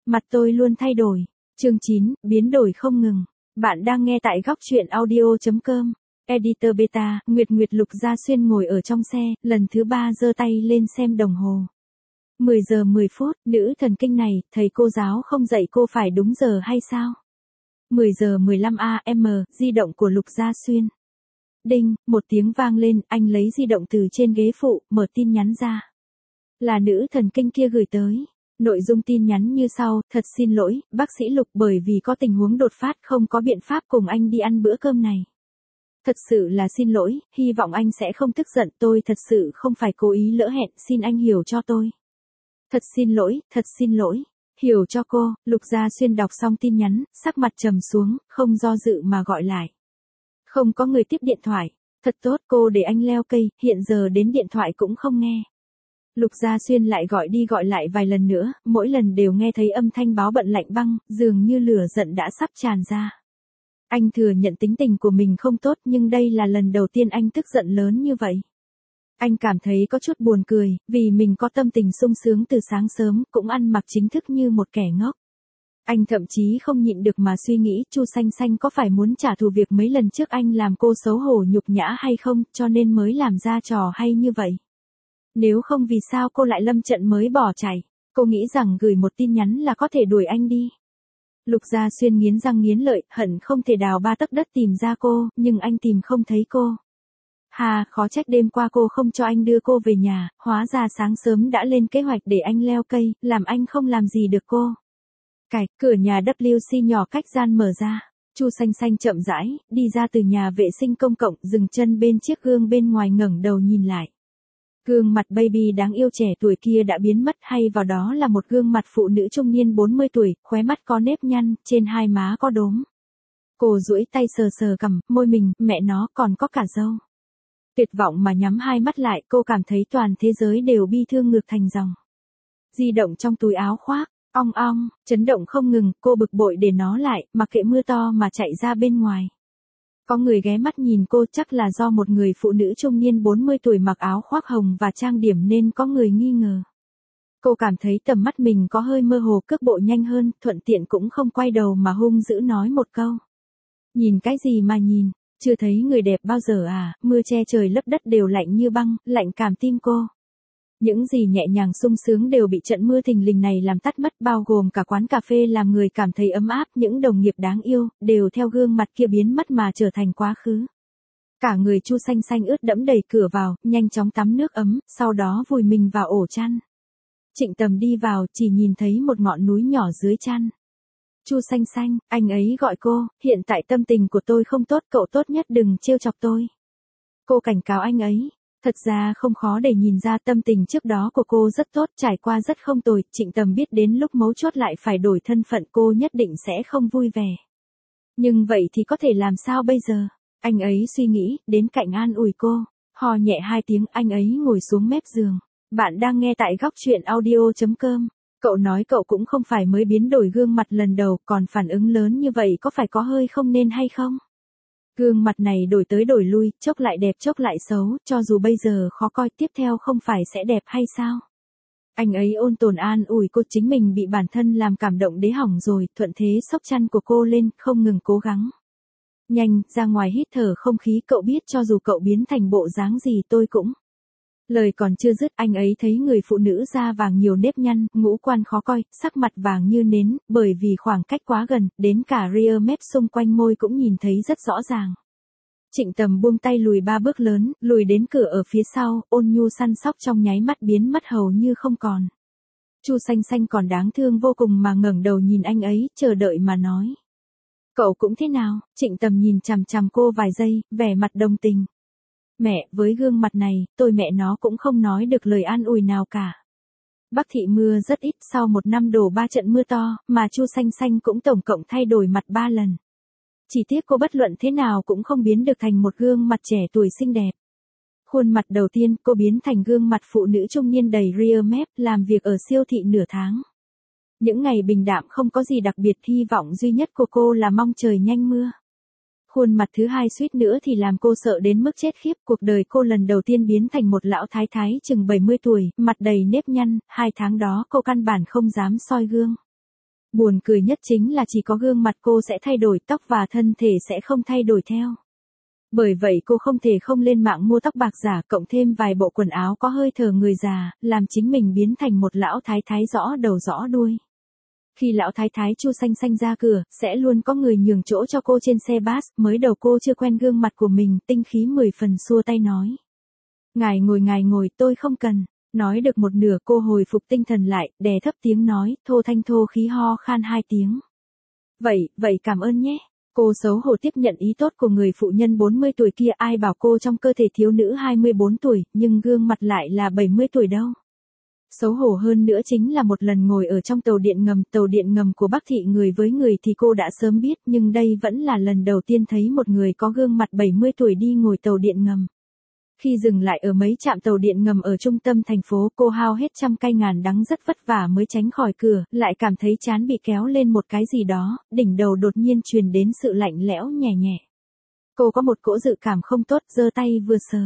Mặt tôi luôn thay đổi. Chương 9, biến đổi không ngừng. Bạn đang nghe tại góc truyện audio.com. Editor Beta, Nguyệt Lục Gia Xuyên ngồi ở trong xe, lần thứ 3 giơ tay lên xem đồng hồ. 10 giờ 10 phút, nữ thần kinh này, thầy cô giáo không dạy cô phải đúng giờ hay sao? 10 giờ 15 AM, di động của Lục Gia Xuyên. Đinh, một tiếng vang lên, anh lấy di động từ trên ghế phụ, mở tin nhắn ra. Là nữ thần kinh kia gửi tới. Nội dung tin nhắn như sau: thật xin lỗi, bác sĩ Lục, bởi vì có tình huống đột phát không có biện pháp cùng anh đi ăn bữa cơm này. Thật sự là xin lỗi, hy vọng anh sẽ không tức giận, tôi thật sự không phải cố ý lỡ hẹn, xin anh hiểu cho tôi. Thật xin lỗi, hiểu cho cô. Lục Gia Xuyên đọc xong tin nhắn, sắc mặt trầm xuống, không do dự mà gọi lại. Không có người tiếp điện thoại. Thật tốt, cô để anh leo cây, hiện giờ đến điện thoại cũng không nghe. Lục Gia Xuyên lại gọi đi gọi lại vài lần nữa, mỗi lần đều nghe thấy âm thanh báo bận lạnh băng, dường như lửa giận đã sắp tràn ra. Anh thừa nhận tính tình của mình không tốt, nhưng đây là lần đầu tiên anh tức giận lớn như vậy. Anh cảm thấy có chút buồn cười, vì mình có tâm tình sung sướng từ sáng sớm, cũng ăn mặc chính thức như một kẻ ngốc. Anh thậm chí không nhịn được mà suy nghĩ, Chu Xanh Xanh có phải muốn trả thù việc mấy lần trước anh làm cô xấu hổ nhục nhã hay không, cho nên mới làm ra trò hay như vậy. Nếu không vì sao cô lại lâm trận mới bỏ chạy, cô nghĩ rằng gửi một tin nhắn là có thể đuổi anh đi. Lục Gia Xuyên nghiến răng nghiến lợi, hận không thể đào 3 tấc đất tìm ra cô, nhưng anh tìm không thấy cô. Hà, khó trách đêm qua cô không cho anh đưa cô về nhà, hóa ra sáng sớm đã lên kế hoạch để anh leo cây, làm anh không làm gì được cô. Cửa nhà WC nhỏ cách gian mở ra. Chu Xanh Xanh chậm rãi đi ra từ nhà vệ sinh công cộng, dừng chân bên chiếc gương bên ngoài, ngẩng đầu nhìn lại. Gương mặt baby đáng yêu trẻ tuổi kia đã biến mất, hay vào đó là một gương mặt phụ nữ trung niên 40 tuổi, khóe mắt có nếp nhăn, trên hai má có đốm. Cô duỗi tay sờ sờ cằm, môi mình, mẹ nó còn có cả râu. Tuyệt vọng mà nhắm hai mắt lại, cô cảm thấy toàn thế giới đều bi thương ngược thành dòng. Di động trong túi áo khoác, ong ong, chấn động không ngừng, cô bực bội để nó lại, mặc kệ mưa to mà chạy ra bên ngoài. Có người ghé mắt nhìn cô, chắc là do một người phụ nữ trung niên 40 tuổi mặc áo khoác hồng và trang điểm nên có người nghi ngờ. Cô cảm thấy tầm mắt mình có hơi mơ hồ, cước bộ nhanh hơn, thuận tiện cũng không quay đầu mà hung dữ nói một câu. Nhìn cái gì mà nhìn, chưa thấy người đẹp bao giờ à, mưa che trời lấp đất đều lạnh như băng, lạnh cảm tim cô. Những gì nhẹ nhàng sung sướng đều bị trận mưa thình lình này làm tắt mất, bao gồm cả quán cà phê làm người cảm thấy ấm áp, những đồng nghiệp đáng yêu, đều theo gương mặt kia biến mất mà trở thành quá khứ. Cả người Chu Xanh Xanh ướt đẫm đẩy cửa vào, nhanh chóng tắm nước ấm, sau đó vùi mình vào ổ chăn. Trịnh Tầm đi vào, chỉ nhìn thấy một ngọn núi nhỏ dưới chăn. Chu Xanh Xanh, anh ấy gọi cô, hiện tại tâm tình của tôi không tốt, cậu tốt nhất đừng trêu chọc tôi. Cô cảnh cáo anh ấy. Thật ra không khó để nhìn ra tâm tình trước đó của cô rất tốt, trải qua rất không tồi, Trịnh Tầm biết đến lúc mấu chốt lại phải đổi thân phận cô nhất định sẽ không vui vẻ. Nhưng vậy thì có thể làm sao bây giờ? Anh ấy suy nghĩ, đến cạnh an ủi cô, hò nhẹ 2 tiếng, anh ấy ngồi xuống mép giường. Bạn đang nghe tại góc truyện audio.com. Cậu nói cậu cũng không phải mới biến đổi gương mặt lần đầu, còn phản ứng lớn như vậy có phải có hơi không nên hay không? Gương mặt này đổi tới đổi lui, chốc lại đẹp chốc lại xấu, cho dù bây giờ khó coi, tiếp theo không phải sẽ đẹp hay sao? Anh ấy ôn tồn an ủi cô, chính mình bị bản thân làm cảm động đế hỏng rồi, thuận thế xốc chăn của cô lên, không ngừng cố gắng. Nhanh, ra ngoài hít thở không khí, cậu biết cho dù cậu biến thành bộ dáng gì tôi cũng. Lời còn chưa dứt, anh ấy thấy người phụ nữ da vàng nhiều nếp nhăn, ngũ quan khó coi, sắc mặt vàng như nến, bởi vì khoảng cách quá gần, đến cả ria mép xung quanh môi cũng nhìn thấy rất rõ ràng. Trịnh Tầm buông tay lùi 3 bước lớn, lùi đến cửa ở phía sau, ôn nhu săn sóc trong nháy mắt biến mất hầu như không còn. Chu Xanh Xanh còn đáng thương vô cùng mà ngẩng đầu nhìn anh ấy, chờ đợi mà nói. Cậu cũng thế nào? Trịnh Tầm nhìn chằm chằm cô vài giây, vẻ mặt đồng tình. Mẹ, với gương mặt này, tôi mẹ nó cũng không nói được lời an ủi nào cả. Bắc Thị mưa rất ít, sau 1 năm đổ 3 trận mưa to, mà Chu Xanh Xanh cũng tổng cộng thay đổi mặt 3 lần. Chỉ tiếc cô bất luận thế nào cũng không biến được thành một gương mặt trẻ tuổi xinh đẹp. Khuôn mặt đầu tiên, cô biến thành gương mặt phụ nữ trung niên đầy ria mép, làm việc ở siêu thị nửa tháng. Những ngày bình đạm không có gì đặc biệt, hy vọng duy nhất của cô là mong trời nhanh mưa. Khuôn mặt thứ hai suýt nữa thì làm cô sợ đến mức chết khiếp, cuộc đời cô lần đầu tiên biến thành một lão thái thái chừng 70 tuổi, mặt đầy nếp nhăn, 2 tháng đó cô căn bản không dám soi gương. Buồn cười nhất chính là chỉ có gương mặt cô sẽ thay đổi, tóc và thân thể sẽ không thay đổi theo. Bởi vậy cô không thể không lên mạng mua tóc bạc giả, cộng thêm vài bộ quần áo có hơi thở người già, làm chính mình biến thành một lão thái thái rõ đầu rõ đuôi. Khi lão thái thái Chu Xanh Xanh ra cửa, sẽ luôn có người nhường chỗ cho cô trên xe bus, mới đầu cô chưa quen gương mặt của mình, tinh khí 10 phần xua tay nói. Ngài ngồi, tôi không cần. Nói được một nửa cô hồi phục tinh thần lại, đè thấp tiếng nói, thô thanh thô khí ho khan 2 tiếng. Vậy cảm ơn nhé. Cô xấu hổ tiếp nhận ý tốt của người phụ nhân 40 tuổi kia, ai bảo cô trong cơ thể thiếu nữ 24 tuổi, nhưng gương mặt lại là 70 tuổi đâu. Xấu hổ hơn nữa chính là một lần ngồi ở trong tàu điện ngầm của Bắc Thị, người với người thì cô đã sớm biết, nhưng đây vẫn là lần đầu tiên thấy một người có gương mặt 70 tuổi đi ngồi tàu điện ngầm. Khi dừng lại ở mấy trạm tàu điện ngầm ở trung tâm thành phố, cô hao hết trăm cay ngàn đắng rất vất vả mới tránh khỏi cửa, lại cảm thấy trán bị kéo lên một cái gì đó, đỉnh đầu đột nhiên truyền đến sự lạnh lẽo nhẹ nhẹ. Cô có một cỗ dự cảm không tốt, giơ tay vừa sờ.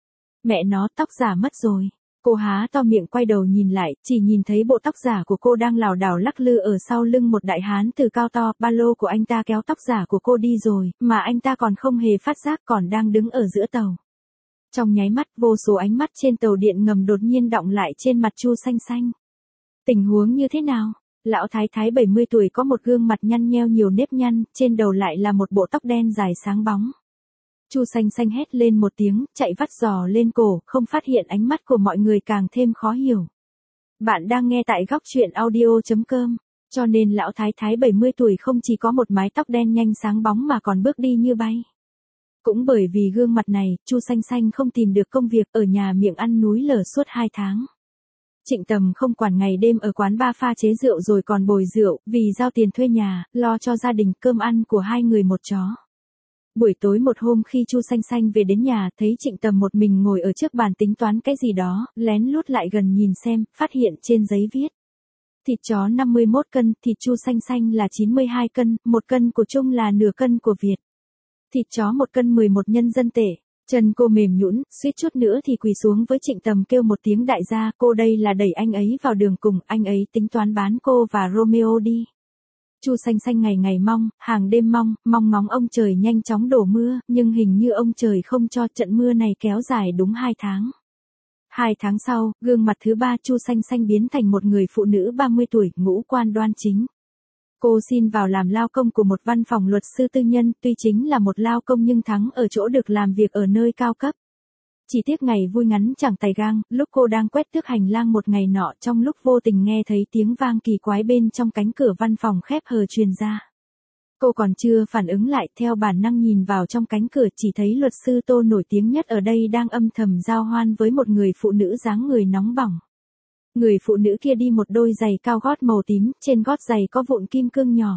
Mẹ nó, tóc giả mất rồi. Cô há to miệng quay đầu nhìn lại, chỉ nhìn thấy bộ tóc giả của cô đang lảo đảo lắc lư ở sau lưng một đại hán từ cao to, ba lô của anh ta kéo tóc giả của cô đi rồi, mà anh ta còn không hề phát giác, còn đang đứng ở giữa tàu. Trong nháy mắt, vô số ánh mắt trên tàu điện ngầm đột nhiên đọng lại trên mặt Chu Xanh Xanh. Tình huống như thế nào? Lão thái thái 70 tuổi có một gương mặt nhăn nheo nhiều nếp nhăn, trên đầu lại là một bộ tóc đen dài sáng bóng. Chu Xanh Xanh hét lên một tiếng, chạy vắt giò lên cổ, không phát hiện ánh mắt của mọi người càng thêm khó hiểu. Bạn đang nghe tại góc truyện audio.com, cho nên lão thái thái 70 tuổi không chỉ có một mái tóc đen nhanh sáng bóng mà còn bước đi như bay. Cũng bởi vì gương mặt này, Chu Xanh Xanh không tìm được công việc, ở nhà miệng ăn núi lở suốt 2 tháng. Trịnh Tầm không quản ngày đêm ở quán bar pha chế rượu rồi còn bồi rượu, vì giao tiền thuê nhà, lo cho gia đình, cơm ăn của 2 người 1 chó. Buổi tối một hôm khi Chu Xanh Xanh về đến nhà, thấy Trịnh Tầm một mình ngồi ở trước bàn tính toán cái gì đó, lén lút lại gần nhìn xem, phát hiện trên giấy viết. Thịt chó 51 cân, thịt Chu Xanh Xanh là 92 cân, 1 cân của Trung là nửa cân của Việt. Thịt chó 1 cân 11 nhân dân tệ. Chân cô mềm nhũn, suýt chút nữa thì quỳ xuống với Trịnh Tầm kêu một tiếng đại gia, cô đây là đẩy anh ấy vào đường cùng, anh ấy tính toán bán cô và Romeo đi. Chu Xanh Xanh ngày ngày mong, hàng đêm mong ngóng ông trời nhanh chóng đổ mưa, nhưng hình như ông trời không cho, trận mưa này kéo dài đúng 2 tháng. 2 tháng sau, gương mặt thứ 3 Chu Xanh Xanh biến thành một người phụ nữ 30 tuổi, ngũ quan đoan chính. Cô xin vào làm lao công của một văn phòng luật sư tư nhân, tuy chính là một lao công nhưng thắng ở chỗ được làm việc ở nơi cao cấp. Chỉ tiếc ngày vui ngắn chẳng tài gang, lúc cô đang quét tước hành lang một ngày nọ, trong lúc vô tình nghe thấy tiếng vang kỳ quái bên trong cánh cửa văn phòng khép hờ truyền ra. Cô còn chưa phản ứng lại, theo bản năng nhìn vào trong cánh cửa, chỉ thấy luật sư Tô nổi tiếng nhất ở đây đang âm thầm giao hoan với một người phụ nữ dáng người nóng bỏng. Người phụ nữ kia đi một đôi giày cao gót màu tím, trên gót giày có vụn kim cương nhỏ.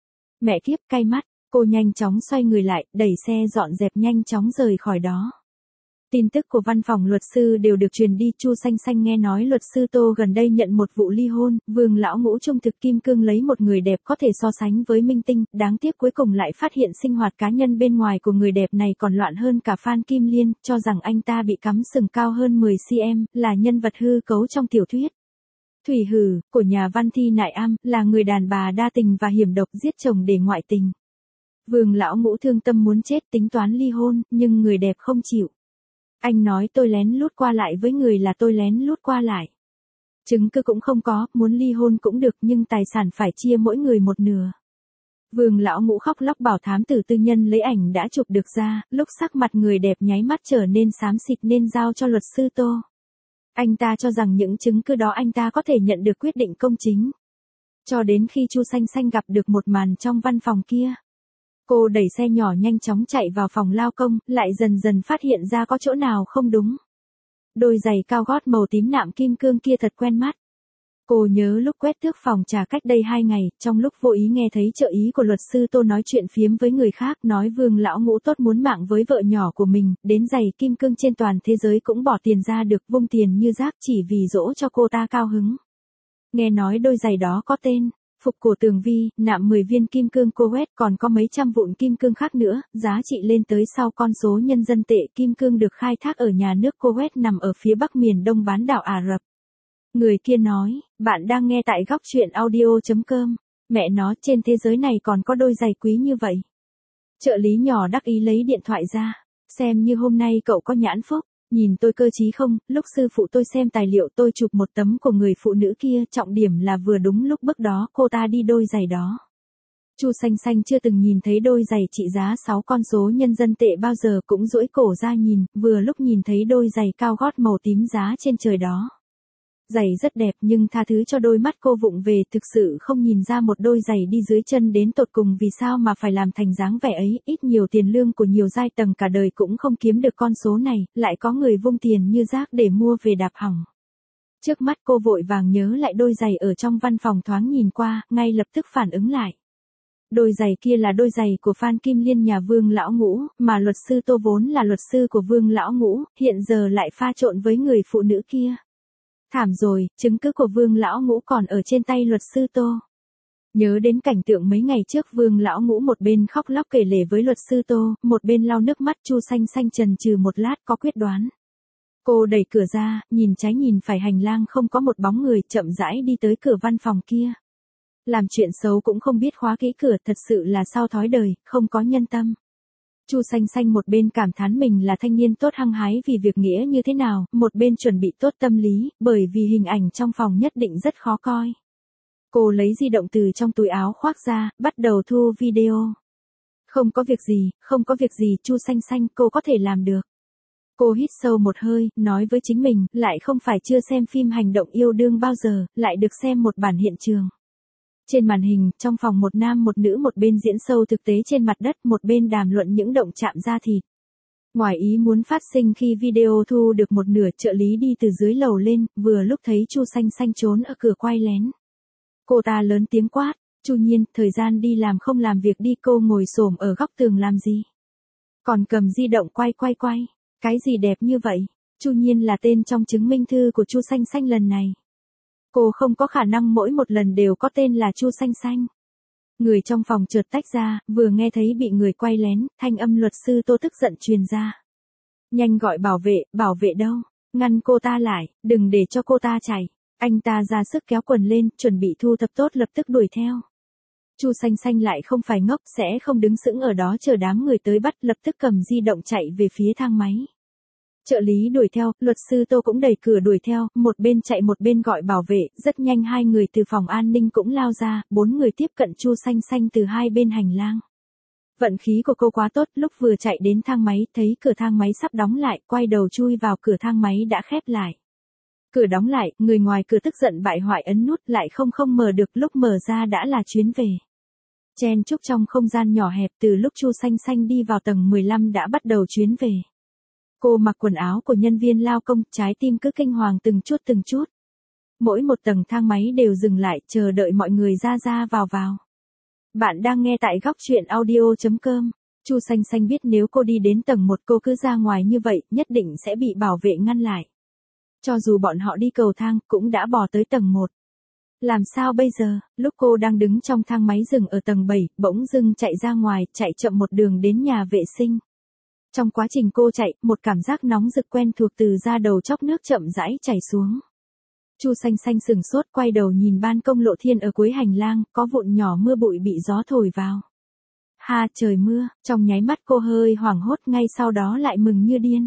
Mẹ kiếp, cay mắt, cô nhanh chóng xoay người lại, đẩy xe dọn dẹp nhanh chóng rời khỏi đó. Tin tức của văn phòng luật sư đều được truyền đi, Chu Xanh Xanh nghe nói luật sư Tô gần đây nhận một vụ ly hôn, Vương lão ngũ trung thực kim cương lấy một người đẹp có thể so sánh với minh tinh, đáng tiếc cuối cùng lại phát hiện sinh hoạt cá nhân bên ngoài của người đẹp này còn loạn hơn cả Phan Kim Liên, cho rằng anh ta bị cắm sừng cao hơn 10 cm, là nhân vật hư cấu trong tiểu thuyết. Thủy Hử, của nhà văn Thi Nại Am, là người đàn bà đa tình và hiểm độc giết chồng để ngoại tình. Vương lão ngũ thương tâm muốn chết, tính toán ly hôn, nhưng người đẹp không chịu. Anh nói tôi lén lút qua lại với người là tôi lén lút qua lại. Chứng cứ cũng không có, muốn ly hôn cũng được nhưng tài sản phải chia mỗi người một nửa. Vương lão ngũ khóc lóc bảo thám tử tư nhân lấy ảnh đã chụp được ra, lúc sắc mặt người đẹp nháy mắt trở nên xám xịt nên giao cho luật sư Tô. Anh ta cho rằng những chứng cứ đó anh ta có thể nhận được quyết định công chính. Cho đến khi Chu Xanh Xanh gặp được một màn trong văn phòng kia. Cô đẩy xe nhỏ nhanh chóng chạy vào phòng lao công, lại dần dần phát hiện ra có chỗ nào không đúng. Đôi giày cao gót màu tím nạm kim cương kia thật quen mắt. Cô nhớ lúc quét tước phòng trà cách đây 2 ngày, trong lúc vô ý nghe thấy trợ ý của luật sư Tô nói chuyện phiếm với người khác, nói Vương lão ngũ tốt muốn mạng với vợ nhỏ của mình, đến giày kim cương trên toàn thế giới cũng bỏ tiền ra được, vung tiền như rác chỉ vì dỗ cho cô ta cao hứng. Nghe nói đôi giày đó có tên Phục Cổ Tường Vi, nạm 10 viên kim cương Coet, còn có mấy trăm vụn kim cương khác nữa, giá trị lên tới sau con số nhân dân tệ. Kim cương được khai thác ở nhà nước Coet nằm ở phía bắc miền đông bán đảo Ả Rập. Người kia nói, bạn đang nghe tại góc truyện audio.com. Mẹ nó, trên thế giới này còn có đôi giày quý như vậy. Trợ lý nhỏ đắc ý lấy điện thoại ra. Xem như hôm nay cậu có nhãn phúc. Nhìn tôi cơ trí không, lúc sư phụ tôi xem tài liệu tôi chụp một tấm của người phụ nữ kia, trọng điểm là vừa đúng lúc bước đó cô ta đi đôi giày đó. Chu Xanh Xanh chưa từng nhìn thấy đôi giày trị giá 6 con số nhân dân tệ bao giờ, cũng duỗi cổ ra nhìn, vừa lúc nhìn thấy đôi giày cao gót màu tím giá trên trời đó. Giày rất đẹp nhưng tha thứ cho đôi mắt cô vụng về, thực sự không nhìn ra một đôi giày đi dưới chân đến tột cùng vì sao mà phải làm thành dáng vẻ ấy, ít nhiều tiền lương của nhiều giai tầng cả đời cũng không kiếm được con số này, lại có người vung tiền như rác để mua về đạp hỏng. Trước mắt cô vội vàng nhớ lại đôi giày ở trong văn phòng, thoáng nhìn qua, ngay lập tức phản ứng lại. Đôi giày kia là đôi giày của Phan Kim Liên nhà Vương Lão Ngũ, mà luật sư Tô vốn là luật sư của Vương Lão Ngũ, hiện giờ lại pha trộn với người phụ nữ kia. Thảm rồi, chứng cứ của Vương Lão Ngũ còn ở trên tay luật sư Tô. Nhớ đến cảnh tượng mấy ngày trước Vương Lão Ngũ một bên khóc lóc kể lể với luật sư Tô, một bên lau nước mắt, Chu Xanh Xanh chần chừ một lát có quyết đoán. Cô đẩy cửa ra, nhìn trái nhìn phải hành lang không có một bóng người, chậm rãi đi tới cửa văn phòng kia. Làm chuyện xấu cũng không biết khóa kỹ cửa, thật sự là sao thói đời, không có nhân tâm. Chu Xanh Xanh một bên cảm thán mình là thanh niên tốt hăng hái vì việc nghĩa như thế nào, một bên chuẩn bị tốt tâm lý, bởi vì hình ảnh trong phòng nhất định rất khó coi. Cô lấy di động từ trong túi áo khoác ra, bắt đầu thu video. Không có việc gì, không có việc gì, Chu Xanh Xanh, cô có thể làm được. Cô hít sâu một hơi, nói với chính mình, lại không phải chưa xem phim hành động yêu đương bao giờ, lại được xem một bản hiện trường. Trên màn hình, trong phòng một nam một nữ, một bên diễn sâu thực tế trên mặt đất, một bên đàm luận những động chạm da thịt. Ngoài ý muốn phát sinh khi video thu được một nửa, trợ lý đi từ dưới lầu lên, vừa lúc thấy Chu Xanh Xanh trốn ở cửa quay lén. Cô ta lớn tiếng quát, Chu Nhiên, thời gian đi làm không làm việc đi, cô ngồi xổm ở góc tường làm gì? Còn cầm di động quay. Cái gì đẹp như vậy? Chu Nhiên là tên trong chứng minh thư của Chu Xanh Xanh lần này. Cô không có khả năng mỗi một lần đều có tên là Chu Xanh Xanh. Người trong phòng chợt tách ra, vừa nghe thấy bị người quay lén, thanh âm luật sư Tô tức giận truyền ra. Nhanh gọi bảo vệ đâu? Ngăn cô ta lại, đừng để cho cô ta chạy. Anh ta ra sức kéo quần lên, chuẩn bị thu thập tốt lập tức đuổi theo. Chu Xanh Xanh lại không phải ngốc, sẽ không đứng sững ở đó chờ đám người tới bắt, lập tức cầm di động chạy về phía thang máy. Trợ lý đuổi theo, luật sư Tô cũng đẩy cửa đuổi theo, một bên chạy một bên gọi bảo vệ, rất nhanh hai người từ phòng an ninh cũng lao ra, 4 người tiếp cận Chu Xanh Xanh từ hai bên hành lang. Vận khí của cô quá tốt, lúc vừa chạy đến thang máy, thấy cửa thang máy sắp đóng lại, quay đầu chui vào cửa thang máy đã khép lại. Cửa đóng lại, người ngoài cửa tức giận bại hoại ấn nút lại không mở được, lúc mở ra đã là chuyến về. Chen chúc trong không gian nhỏ hẹp, từ lúc Chu Xanh Xanh đi vào tầng 15 đã bắt đầu chuyến về. Cô mặc quần áo của nhân viên lao công, trái tim cứ kinh hoàng từng chút. Mỗi một tầng thang máy đều dừng lại, chờ đợi mọi người ra vào. Bạn đang nghe tại góc truyện audio.com. Chu Xanh Xanh biết nếu cô đi đến tầng 1 cô cứ ra ngoài như vậy, nhất định sẽ bị bảo vệ ngăn lại. Cho dù bọn họ đi cầu thang, cũng đã bò tới tầng 1. Làm sao bây giờ, lúc cô đang đứng trong thang máy dừng ở tầng 7, bỗng dưng chạy ra ngoài, chạy chậm một đường đến nhà vệ sinh. Trong quá trình cô chạy, một cảm giác nóng rực quen thuộc từ da đầu chốc nước chậm rãi chảy xuống. Chu Xanh Xanh sừng sốt quay đầu nhìn ban công lộ thiên ở cuối hành lang, có vụn nhỏ mưa bụi bị gió thổi vào. Ha, trời mưa, trong nháy mắt cô hơi hoảng hốt, ngay sau đó lại mừng như điên.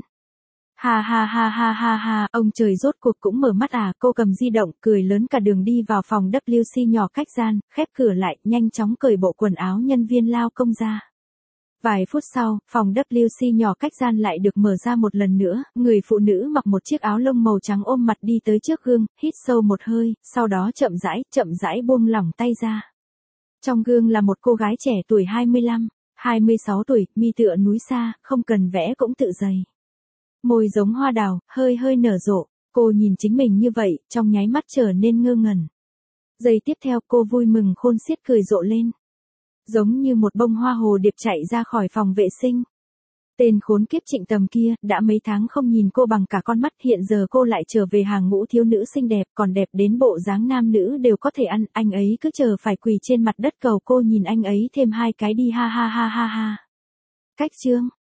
Ha, ông trời rốt cuộc cũng mở mắt à, cô cầm di động, cười lớn cả đường đi vào phòng WC nhỏ cách gian, khép cửa lại, nhanh chóng cởi bộ quần áo nhân viên lao công ra. Vài phút sau, phòng WC nhỏ cách gian lại được mở ra một lần nữa, người phụ nữ mặc một chiếc áo lông màu trắng ôm mặt đi tới trước gương, hít sâu một hơi, sau đó chậm rãi buông lỏng tay ra. Trong gương là một cô gái trẻ tuổi 25, 26 tuổi, mi tựa núi xa, không cần vẽ cũng tự dày. Môi giống hoa đào, hơi nở rộ, cô nhìn chính mình như vậy, trong nháy mắt trở nên ngơ ngẩn. Giây tiếp theo cô vui mừng khôn xiết cười rộ lên. Giống như một bông hoa hồ điệp chạy ra khỏi phòng vệ sinh. Tên khốn kiếp Trịnh Tầm kia, đã mấy tháng không nhìn cô bằng cả con mắt, hiện giờ cô lại trở về hàng ngũ thiếu nữ xinh đẹp, còn đẹp đến bộ dáng nam nữ đều có thể ăn, anh ấy cứ chờ phải quỳ trên mặt đất cầu cô nhìn anh ấy thêm 2 cái đi ha. Cách chương